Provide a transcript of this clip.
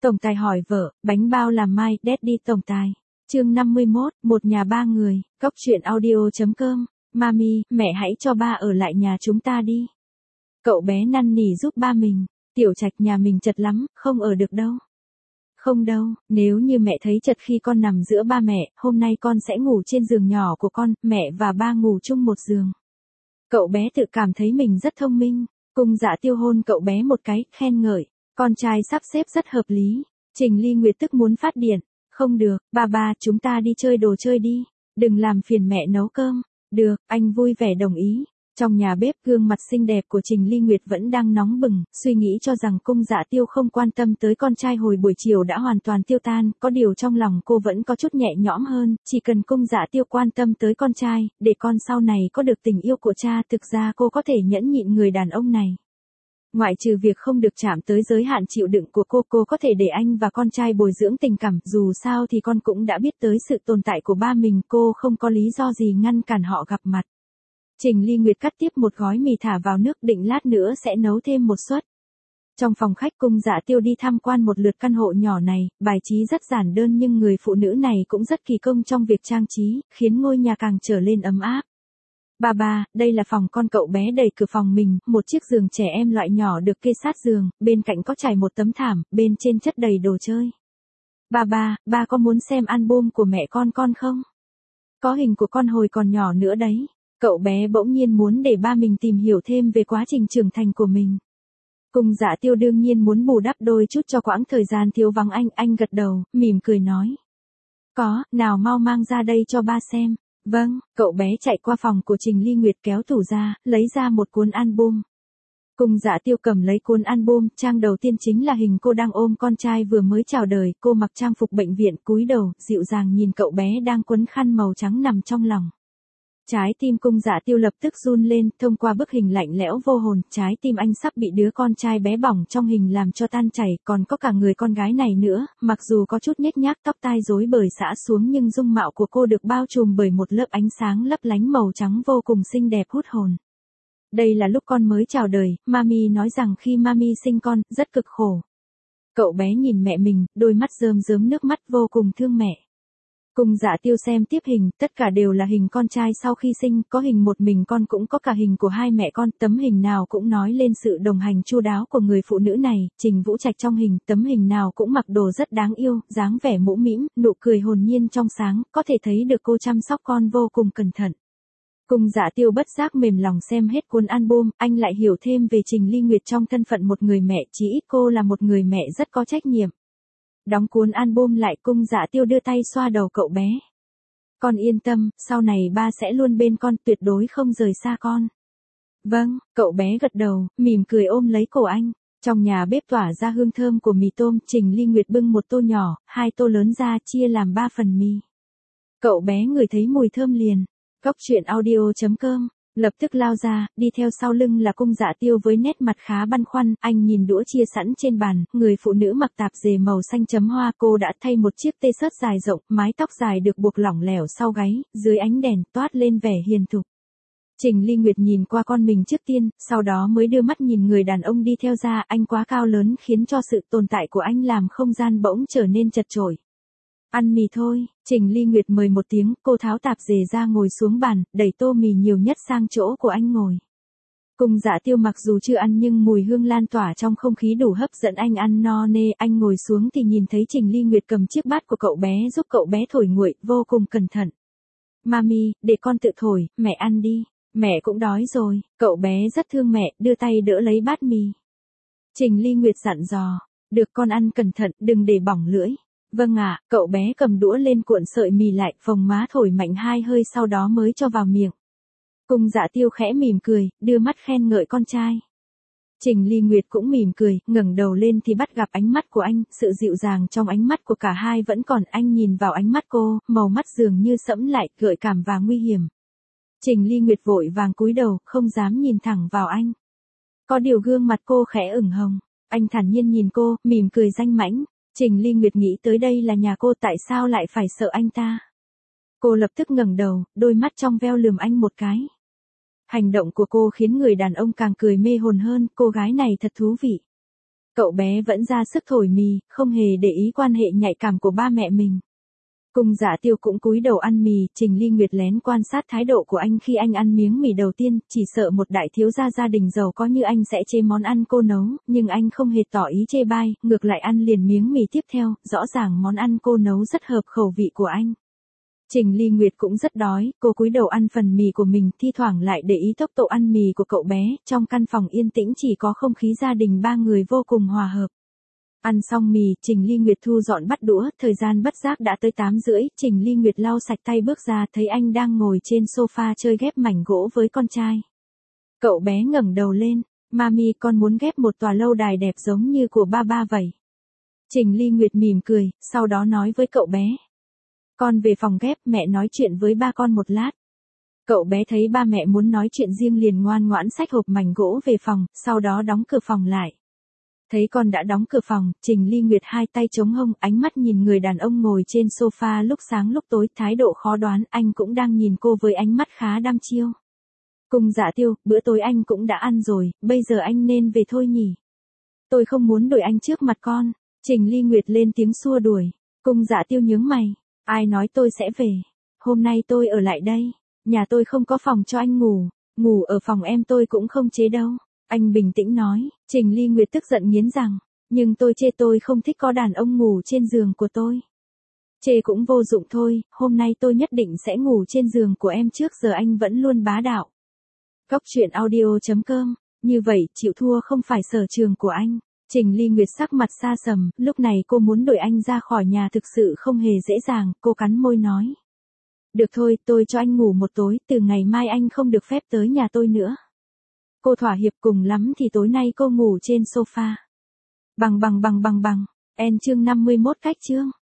Tổng tài hỏi vợ, bánh bao làm mai, Daddy tổng tài. Chương 51, một nhà ba người, Cóc truyện audio.com. Mami, mẹ hãy cho ba ở lại nhà chúng ta đi. Cậu bé năn nỉ giúp ba mình. Tiểu Trạch nhà mình chật lắm, không ở được đâu. Không đâu, nếu như mẹ thấy chật khi con nằm giữa ba mẹ, hôm nay con sẽ ngủ trên giường nhỏ của con, mẹ và ba ngủ chung một giường. Cậu bé tự cảm thấy mình rất thông minh. Cung Dạ Tiêu hôn cậu bé một cái, khen ngợi. Con trai sắp xếp rất hợp lý. Trình Ly Nguyệt tức muốn phát điên. Không được, ba chúng ta đi chơi đồ chơi đi. Đừng làm phiền mẹ nấu cơm. Được, anh vui vẻ đồng ý. Trong nhà bếp gương mặt xinh đẹp của Trình Ly Nguyệt vẫn đang nóng bừng, suy nghĩ cho rằng Cung Dạ Tiêu không quan tâm tới con trai hồi buổi chiều đã hoàn toàn tiêu tan, có điều trong lòng cô vẫn có chút nhẹ nhõm hơn, chỉ cần Cung Dạ Tiêu quan tâm tới con trai, để con sau này có được tình yêu của cha, thực ra cô có thể nhẫn nhịn người đàn ông này. Ngoại trừ việc không được chạm tới giới hạn chịu đựng của cô có thể để anh và con trai bồi dưỡng tình cảm, dù sao thì con cũng đã biết tới sự tồn tại của ba mình, cô không có lý do gì ngăn cản họ gặp mặt. Trình Ly Nguyệt cắt tiếp một gói mì thả vào nước, định lát nữa sẽ nấu thêm một suất. Trong phòng khách Cung Dạ Tiêu đi tham quan một lượt căn hộ nhỏ này, bài trí rất giản đơn nhưng người phụ nữ này cũng rất kỳ công trong việc trang trí, khiến ngôi nhà càng trở lên ấm áp. Ba, đây là phòng con. Cậu bé đẩy cửa phòng mình, một chiếc giường trẻ em loại nhỏ được kê sát giường, bên cạnh có trải một tấm thảm, bên trên chất đầy đồ chơi. Ba có muốn xem album của mẹ con không? Có hình của con hồi còn nhỏ nữa đấy. Cậu bé bỗng nhiên muốn để ba mình tìm hiểu thêm về quá trình trưởng thành của mình. Cung Dạ Tiêu đương nhiên muốn bù đắp đôi chút cho quãng thời gian thiếu vắng anh gật đầu, mỉm cười nói. Có, nào mau mang ra đây cho ba xem. Vâng, cậu bé chạy qua phòng của Trình Ly Nguyệt kéo tủ ra, lấy ra một cuốn album. Cung Dạ Tiêu cầm lấy cuốn album, trang đầu tiên chính là hình cô đang ôm con trai vừa mới chào đời, cô mặc trang phục bệnh viện, cúi đầu, dịu dàng nhìn cậu bé đang quấn khăn màu trắng nằm trong lòng. Trái tim Cung Dạ Tiêu lập tức run lên, thông qua bức hình lạnh lẽo vô hồn, trái tim anh sắp bị đứa con trai bé bỏng trong hình làm cho tan chảy, còn có cả người con gái này nữa, mặc dù có chút nhếch nhác, tóc tai rối bời xõa xuống nhưng dung mạo của cô được bao trùm bởi một lớp ánh sáng lấp lánh màu trắng vô cùng xinh đẹp hút hồn. Đây là lúc con mới chào đời, Mami nói rằng khi Mami sinh con, rất cực khổ. Cậu bé nhìn mẹ mình, đôi mắt rơm rớm nước mắt vô cùng thương mẹ. Cung Dạ Tiêu xem tiếp hình, tất cả đều là hình con trai sau khi sinh, có hình một mình con cũng có cả hình của hai mẹ con, tấm hình nào cũng nói lên sự đồng hành chu đáo của người phụ nữ này, Trình Vũ Trạch trong hình, tấm hình nào cũng mặc đồ rất đáng yêu, dáng vẻ mũm mĩm, nụ cười hồn nhiên trong sáng, có thể thấy được cô chăm sóc con vô cùng cẩn thận. Cung Dạ Tiêu bất giác mềm lòng xem hết cuốn album, anh lại hiểu thêm về Trình Ly Nguyệt trong thân phận một người mẹ, chỉ ít cô là một người mẹ rất có trách nhiệm. Đóng cuốn album lại, Cung Dạ Tiêu đưa tay xoa đầu cậu bé. Con yên tâm, sau này ba sẽ luôn bên con, tuyệt đối không rời xa con. Vâng, cậu bé gật đầu, mỉm cười ôm lấy cổ anh. Trong nhà bếp tỏa ra hương thơm của mì tôm, Trình Ly Nguyệt bưng một tô nhỏ, 2 tô lớn ra chia làm 3 phần mì. Cậu bé ngửi thấy mùi thơm liền. Cóc truyện audio.com. Lập tức lao ra, đi theo sau lưng là Cung Dạ Tiêu với nét mặt khá băn khoăn, anh nhìn đũa chia sẵn trên bàn, người phụ nữ mặc tạp dề màu xanh chấm hoa, cô đã thay một chiếc t-shirt dài rộng, mái tóc dài được buộc lỏng lẻo sau gáy, dưới ánh đèn toát lên vẻ hiền thục. Trình Ly Nguyệt nhìn qua con mình trước tiên, sau đó mới đưa mắt nhìn người đàn ông đi theo ra, anh quá cao lớn khiến cho sự tồn tại của anh làm không gian bỗng trở nên chật chội. Ăn mì thôi, Trình Ly Nguyệt mời một tiếng, cô tháo tạp dề ra ngồi xuống bàn, đẩy tô mì nhiều nhất sang chỗ của anh ngồi. Cung Dạ Tiêu mặc dù chưa ăn nhưng mùi hương lan tỏa trong không khí đủ hấp dẫn anh ăn no nê, anh ngồi xuống thì nhìn thấy Trình Ly Nguyệt cầm chiếc bát của cậu bé giúp cậu bé thổi nguội, vô cùng cẩn thận. Mami, để con tự thổi, mẹ ăn đi, mẹ cũng đói rồi, cậu bé rất thương mẹ, đưa tay đỡ lấy bát mì. Trình Ly Nguyệt dặn dò, được con ăn cẩn thận, đừng để bỏng lưỡi. Vâng ạ, cậu bé cầm đũa lên cuộn sợi mì lại, phồng má thổi mạnh 2 hơi sau đó mới cho vào miệng. Cung Dạ Tiêu khẽ mỉm cười, đưa mắt khen ngợi con trai. Trình Ly Nguyệt cũng mỉm cười, ngẩng đầu lên thì bắt gặp ánh mắt của anh, sự dịu dàng trong ánh mắt của cả hai vẫn còn, anh nhìn vào ánh mắt cô, màu mắt dường như sẫm lại, gợi cảm và nguy hiểm. Trình Ly Nguyệt vội vàng cúi đầu, không dám nhìn thẳng vào anh. Có điều gương mặt cô khẽ ửng hồng, anh thản nhiên nhìn cô, mỉm cười danh mãnh. Trình Ly Nguyệt nghĩ tới đây là nhà cô, tại sao lại phải sợ anh ta? Cô lập tức ngẩng đầu, đôi mắt trong veo lườm anh một cái. Hành động của cô khiến người đàn ông càng cười mê hồn hơn, cô gái này thật thú vị. Cậu bé vẫn ra sức thổi mì, không hề để ý quan hệ nhạy cảm của ba mẹ mình. Cung Dạ Tiêu cũng cúi đầu ăn mì, Trình Ly Nguyệt lén quan sát thái độ của anh khi anh ăn miếng mì đầu tiên, chỉ sợ một đại thiếu gia gia đình giàu có như anh sẽ chê món ăn cô nấu, nhưng anh không hề tỏ ý chê bai, ngược lại ăn liền miếng mì tiếp theo, rõ ràng món ăn cô nấu rất hợp khẩu vị của anh. Trình Ly Nguyệt cũng rất đói, cô cúi đầu ăn phần mì của mình, thi thoảng lại để ý tốc độ ăn mì của cậu bé, trong căn phòng yên tĩnh chỉ có không khí gia đình ba người vô cùng hòa hợp. Ăn xong mì, Trình Ly Nguyệt thu dọn bát đũa, thời gian bất giác đã tới 8:30, Trình Ly Nguyệt lau sạch tay bước ra, thấy anh đang ngồi trên sofa chơi ghép mảnh gỗ với con trai. Cậu bé ngẩng đầu lên, "Mami, con muốn ghép một tòa lâu đài đẹp giống như của ba vậy." Trình Ly Nguyệt mỉm cười, sau đó nói với cậu bé. "Con về phòng ghép, mẹ nói chuyện với ba con một lát." Cậu bé thấy ba mẹ muốn nói chuyện riêng liền ngoan ngoãn xách hộp mảnh gỗ về phòng, sau đó đóng cửa phòng lại. Thấy con đã đóng cửa phòng, Trình Ly Nguyệt hai tay chống hông, ánh mắt nhìn người đàn ông ngồi trên sofa lúc sáng lúc tối, thái độ khó đoán, anh cũng đang nhìn cô với ánh mắt khá đăm chiêu. "Cung Dạ Tiêu, bữa tối anh cũng đã ăn rồi, bây giờ anh nên về thôi nhỉ? Tôi không muốn đuổi anh trước mặt con." Trình Ly Nguyệt lên tiếng xua đuổi. Cung Dạ Tiêu nhướng mày. "Ai nói tôi sẽ về? Hôm nay tôi ở lại đây. Nhà tôi không có phòng cho anh ngủ. Ngủ ở phòng em tôi cũng không chế đâu." Anh bình tĩnh nói. Trình Ly Nguyệt tức giận nghiến rằng. "Nhưng tôi chê tôi không thích có đàn ông ngủ trên giường của tôi." "Chê cũng vô dụng thôi, hôm nay tôi nhất định sẽ ngủ trên giường của em, trước giờ anh vẫn luôn bá đạo." Cóc truyện audio.com. Như vậy, chịu thua không phải sở trường của anh. Trình Ly Nguyệt sắc mặt xa sầm, lúc này cô muốn đuổi anh ra khỏi nhà thực sự không hề dễ dàng, cô cắn môi nói. "Được thôi, tôi cho anh ngủ một tối, từ ngày mai anh không được phép tới nhà tôi nữa." Cô thỏa hiệp, cùng lắm thì tối nay cô ngủ trên sofa. Bằng. Chương 51 cách chương.